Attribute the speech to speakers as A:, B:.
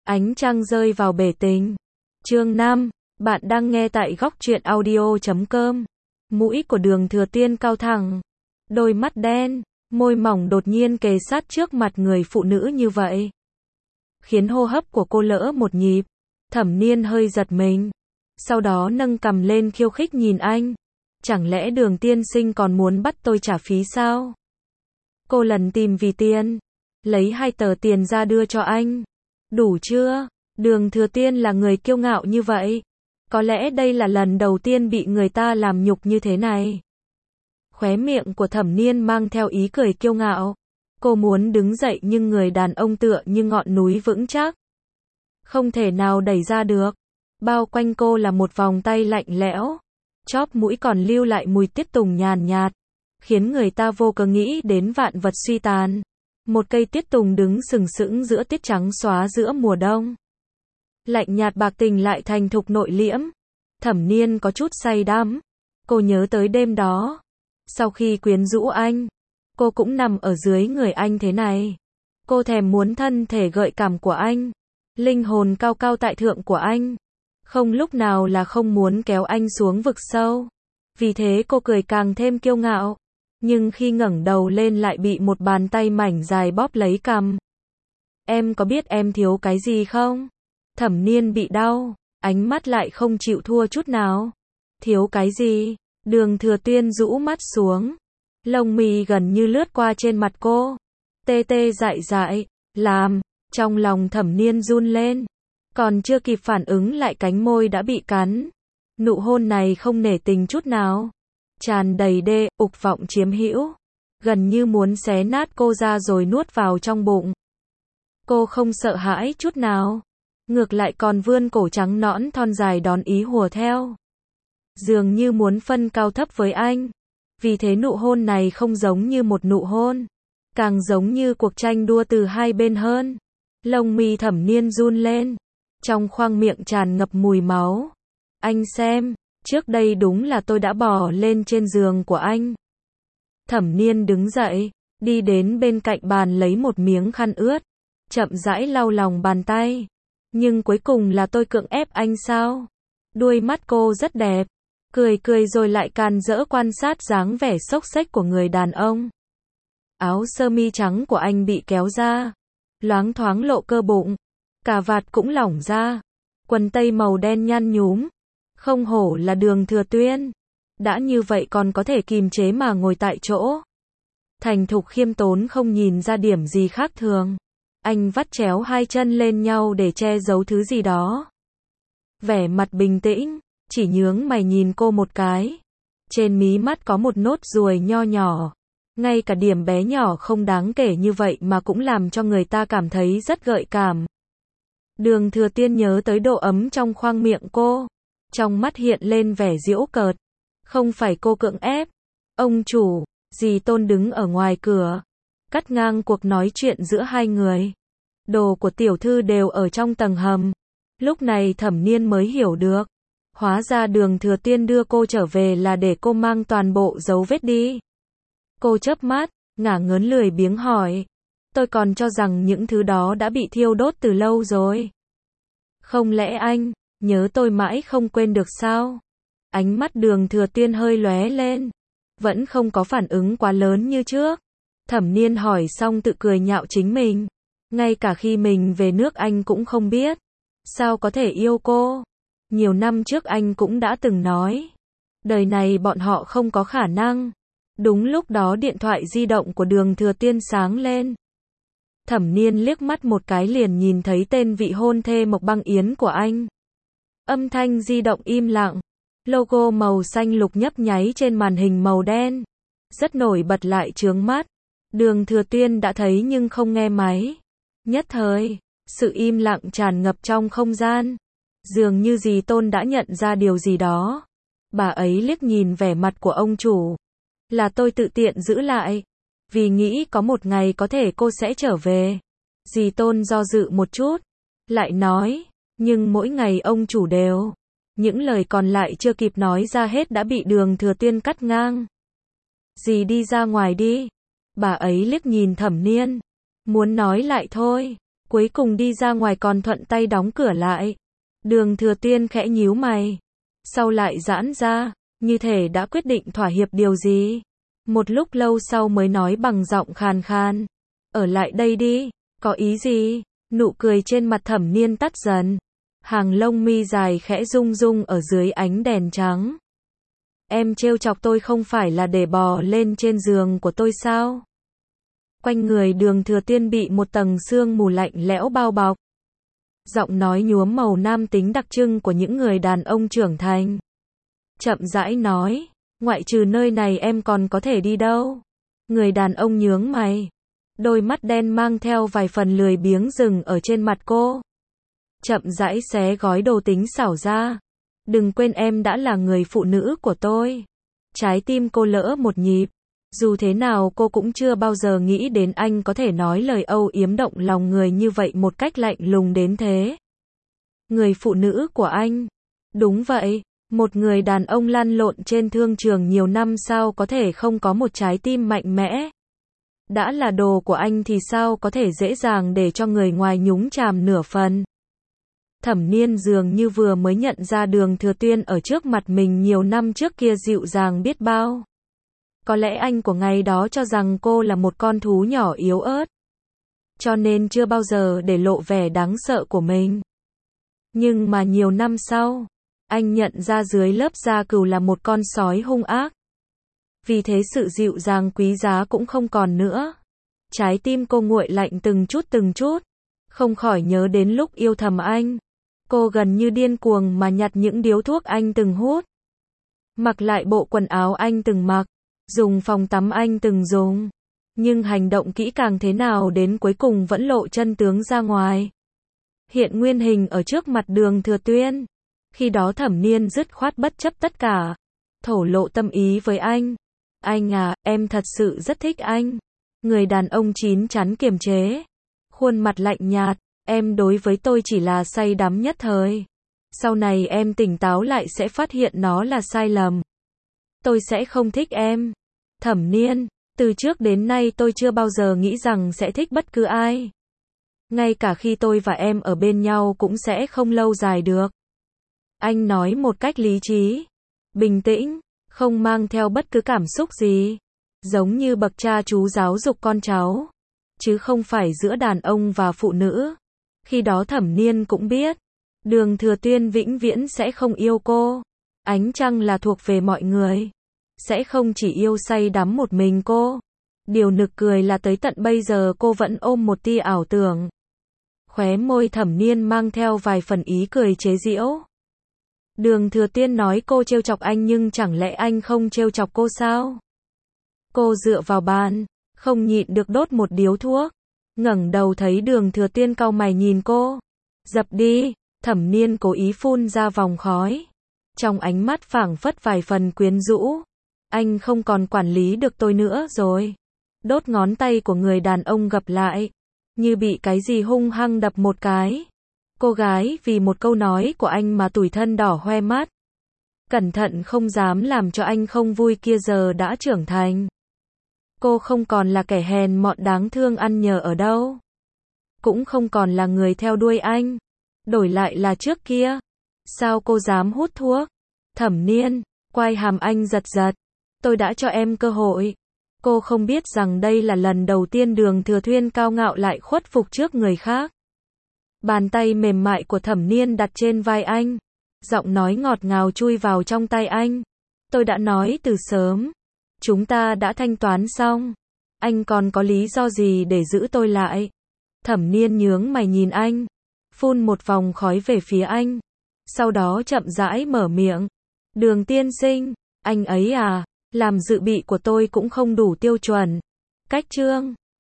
A: Ánh trăng rơi vào bể tình. Chương 5, bạn đang nghe tại góc truyện audio.com. Mũi của Đường Thừa Tiên cao thẳng, đôi mắt đen, môi mỏng đột nhiên kề sát trước mặt người phụ nữ như vậy, khiến hô hấp của cô lỡ một nhịp. Thẩm Niên hơi giật mình, sau đó nâng cằm lên khiêu khích nhìn anh. Chẳng lẽ Đường tiên sinh còn muốn bắt tôi trả phí sao? Cô lần tìm vì tiền, lấy 2 tờ tiền ra đưa cho anh. Đủ chưa? Đường Thừa Tiên là người kiêu ngạo như vậy. Có lẽ đây là lần đầu tiên bị người ta làm nhục như thế này. Khóe miệng của Thẩm Niên mang theo ý cười kiêu ngạo. Cô muốn đứng dậy nhưng người đàn ông tựa như ngọn núi vững chắc, không thể nào đẩy ra được. Bao quanh cô là một vòng tay lạnh lẽo, chóp mũi còn lưu lại mùi tiết tùng nhàn nhạt, khiến người ta vô cớ nghĩ đến vạn vật suy tàn. Một cây tiết tùng đứng sừng sững giữa tiết trắng xóa giữa mùa đông. Lạnh nhạt bạc tình lại thành thục nội liễm. Thẩm Niên có chút say đắm. Cô nhớ tới đêm đó. Sau khi quyến rũ anh, cô cũng nằm ở dưới người anh thế này. Cô thèm muốn thân thể gợi cảm của anh, linh hồn cao cao tại thượng của anh. Không lúc nào là không muốn kéo anh xuống vực sâu. Vì thế cô cười càng thêm kiêu ngạo. Nhưng khi ngẩng đầu lên lại bị một bàn tay mảnh dài bóp lấy cằm. Em có biết em thiếu cái gì không? Thẩm Niên bị đau, ánh mắt lại không chịu thua chút nào. Thiếu cái gì? Đường Thừa Tiên rũ mắt xuống, lông mi gần như lướt qua trên mặt cô. Tê tê dại dại, làm, trong lòng Thẩm Niên run lên. Còn chưa kịp phản ứng lại cánh môi đã bị cắn. Nụ hôn này không nể tình chút nào, tràn đầy đê, ục vọng chiếm hữu, gần như muốn xé nát cô ra rồi nuốt vào trong bụng. Cô không sợ hãi chút nào, ngược lại còn vươn cổ trắng nõn thon dài đón ý hùa theo, dường như muốn phân cao thấp với anh. Vì thế nụ hôn này không giống như một nụ hôn, càng giống như cuộc tranh đua từ hai bên hơn. Lông mi Thẩm Niên run lên, trong khoang miệng tràn ngập mùi máu. Anh xem, trước đây đúng là tôi đã bò lên trên giường của anh. Thẩm Niên đứng dậy, đi đến bên cạnh bàn lấy một miếng khăn ướt, chậm rãi lau lòng bàn tay. Nhưng cuối cùng là tôi cưỡng ép anh sao? Đuôi mắt cô rất đẹp, cười cười rồi lại càn rỡ quan sát dáng vẻ xốc xếch của người đàn ông. Áo sơ mi trắng của anh bị kéo ra, loáng thoáng lộ cơ bụng, cà vạt cũng lỏng ra, quần tây màu đen nhăn nhúm. Không hổ là Đường Thừa Tiên, đã như vậy còn có thể kìm chế mà ngồi tại chỗ. Thành thục khiêm tốn không nhìn ra điểm gì khác thường. Anh vắt chéo 2 chân lên nhau để che giấu thứ gì đó. Vẻ mặt bình tĩnh, chỉ nhướng mày nhìn cô một cái. Trên mí mắt có một nốt ruồi nho nhỏ. Ngay cả điểm bé nhỏ không đáng kể như vậy mà cũng làm cho người ta cảm thấy rất gợi cảm. Đường Thừa Tiên nhớ tới độ ấm trong khoang miệng cô. Trong mắt hiện lên vẻ giễu cợt. Không phải cô cưỡng ép. Ông chủ, dì Tôn đứng ở ngoài cửa, cắt ngang cuộc nói chuyện giữa hai người. Đồ của tiểu thư đều ở trong tầng hầm. Lúc này Thẩm Niên mới hiểu được. Hóa ra Đường Thừa Tiên đưa cô trở về là để cô mang toàn bộ dấu vết đi. Cô chớp mắt, ngả ngớn lười biếng hỏi. Tôi còn cho rằng những thứ đó đã bị thiêu đốt từ lâu rồi. Không lẽ anh nhớ tôi mãi không quên được sao? Ánh mắt Đường Thừa Tiên hơi lóe lên, vẫn không có phản ứng quá lớn như trước. Thẩm Niên hỏi xong tự cười nhạo chính mình. Ngay cả khi mình về nước anh cũng không biết. Sao có thể yêu cô? Nhiều năm trước anh cũng đã từng nói. Đời này bọn họ không có khả năng. Đúng lúc đó điện thoại di động của Đường Thừa Tiên sáng lên. Thẩm Niên liếc mắt một cái liền nhìn thấy tên vị hôn thê Mộc Băng Yến của anh. Âm thanh di động im lặng. Logo màu xanh lục nhấp nháy trên màn hình màu đen. Rất nổi bật lại chướng mắt. Đường Thừa Tiên đã thấy nhưng không nghe máy. Nhất thời, sự im lặng tràn ngập trong không gian. Dường như dì Tôn đã nhận ra điều gì đó. Bà ấy liếc nhìn vẻ mặt của ông chủ. Là tôi tự tiện giữ lại. Vì nghĩ có một ngày có thể cô sẽ trở về. Dì Tôn do dự một chút. Lại nói, nhưng mỗi ngày ông chủ đều. Những lời còn lại chưa kịp nói ra hết đã bị Đường Thừa Tiên cắt ngang. Dì đi ra ngoài đi. Bà ấy liếc nhìn Thẩm Niên. Muốn nói lại thôi. Cuối cùng đi ra ngoài còn thuận tay đóng cửa lại. Đường Thừa Tuyên khẽ nhíu mày. Sau lại giãn ra, như thể đã quyết định thỏa hiệp điều gì. Một lúc lâu sau mới nói bằng giọng khàn khàn. Ở lại đây đi, có ý gì? Nụ cười trên mặt Thẩm Niên tắt dần. Hàng lông mi dài khẽ rung rung ở dưới ánh đèn trắng. Em trêu chọc tôi không phải là để bò lên trên giường của tôi sao? Quanh người Đường Thừa Tiên bị một tầng sương mù lạnh lẽo bao bọc. Giọng nói nhuốm màu nam tính đặc trưng của những người đàn ông trưởng thành. Chậm rãi nói, ngoại trừ nơi này em còn có thể đi đâu? Người đàn ông nhướng mày. Đôi mắt đen mang theo vài phần lười biếng dừng ở trên mặt cô. Chậm rãi xé gói đồ tính xảo ra. Đừng quên em đã là người phụ nữ của tôi. Trái tim cô lỡ một nhịp. Dù thế nào cô cũng chưa bao giờ nghĩ đến anh có thể nói lời âu yếm động lòng người như vậy một cách lạnh lùng đến thế. Người phụ nữ của anh. Đúng vậy, một người đàn ông lăn lộn trên thương trường nhiều năm sao có thể không có một trái tim mạnh mẽ. Đã là đồ của anh thì sao có thể dễ dàng để cho người ngoài nhúng chàm nửa phần. Thẩm Niên dường như vừa mới nhận ra Đường Thừa Tuyên ở trước mặt mình nhiều năm trước kia dịu dàng biết bao. Có lẽ anh của ngày đó cho rằng cô là một con thú nhỏ yếu ớt. Cho nên chưa bao giờ để lộ vẻ đáng sợ của mình. Nhưng mà nhiều năm sau, anh nhận ra dưới lớp da cừu là một con sói hung ác. Vì thế sự dịu dàng quý giá cũng không còn nữa. Trái tim cô nguội lạnh từng chút, không khỏi nhớ đến lúc yêu thầm anh. Cô gần như điên cuồng mà nhặt những điếu thuốc anh từng hút. Mặc lại bộ quần áo anh từng mặc, dùng phòng tắm anh từng dùng. Nhưng hành động kỹ càng thế nào đến cuối cùng vẫn lộ chân tướng ra ngoài. Hiện nguyên hình ở trước mặt Đường Thừa Tuyên. Khi đó Thẩm Niên dứt khoát bất chấp tất cả, thổ lộ tâm ý với anh. Anh à, em thật sự rất thích anh. Người đàn ông chín chắn kiềm chế. Khuôn mặt lạnh nhạt, em đối với tôi chỉ là say đắm nhất thời. Sau này em tỉnh táo lại sẽ phát hiện nó là sai lầm. Tôi sẽ không thích em. Thẩm Niên, từ trước đến nay tôi chưa bao giờ nghĩ rằng sẽ thích bất cứ ai. Ngay cả khi tôi và em ở bên nhau cũng sẽ không lâu dài được. Anh nói một cách lý trí, bình tĩnh, không mang theo bất cứ cảm xúc gì. Giống như bậc cha chú giáo dục con cháu. Chứ không phải giữa đàn ông và phụ nữ. Khi đó Thẩm Niên cũng biết. Đường Thừa Tuyên vĩnh viễn sẽ không yêu cô. Ánh trăng là thuộc về mọi người. Sẽ không chỉ yêu say đắm một mình cô. Điều nực cười là tới tận bây giờ cô vẫn ôm một tia ảo tưởng. Khóe môi Thẩm Niên mang theo vài phần ý cười chế giễu. Đường Thừa Tuyên nói cô trêu chọc anh nhưng chẳng lẽ anh không trêu chọc cô sao? Cô dựa vào bàn, không nhịn được đốt một điếu thuốc. Ngẩng đầu thấy Đường Thừa Tuyên cau mày nhìn cô. Dập đi, Thẩm Niên cố ý phun ra vòng khói. Trong ánh mắt phảng phất vài phần quyến rũ. Anh không còn quản lý được tôi nữa rồi. Đốt ngón tay của người đàn ông gập lại. Như bị cái gì hung hăng đập một cái. Cô gái vì một câu nói của anh mà tủi thân đỏ hoe mắt. Cẩn thận không dám làm cho anh không vui kia giờ đã trưởng thành. Cô không còn là kẻ hèn mọn đáng thương ăn nhờ ở đâu. Cũng không còn là người theo đuôi anh. Đổi lại là trước kia. Sao cô dám hút thuốc? Thẩm Niên, quai hàm anh giật giật. Tôi đã cho em cơ hội. Cô không biết rằng đây là lần đầu tiên Đường Thừa Tuyên cao ngạo lại khuất phục trước người khác. Bàn tay mềm mại của Thẩm Niên đặt trên vai anh. Giọng nói ngọt ngào chui vào trong tay anh. Tôi đã nói từ sớm. Chúng ta đã thanh toán xong. Anh còn có lý do gì để giữ tôi lại? Thẩm Niên nhướng mày nhìn anh. Phun một vòng khói về phía anh. Sau đó chậm rãi mở miệng. Đường tiên sinh, anh ấy à, làm dự bị của tôi cũng không đủ tiêu chuẩn. Cách chương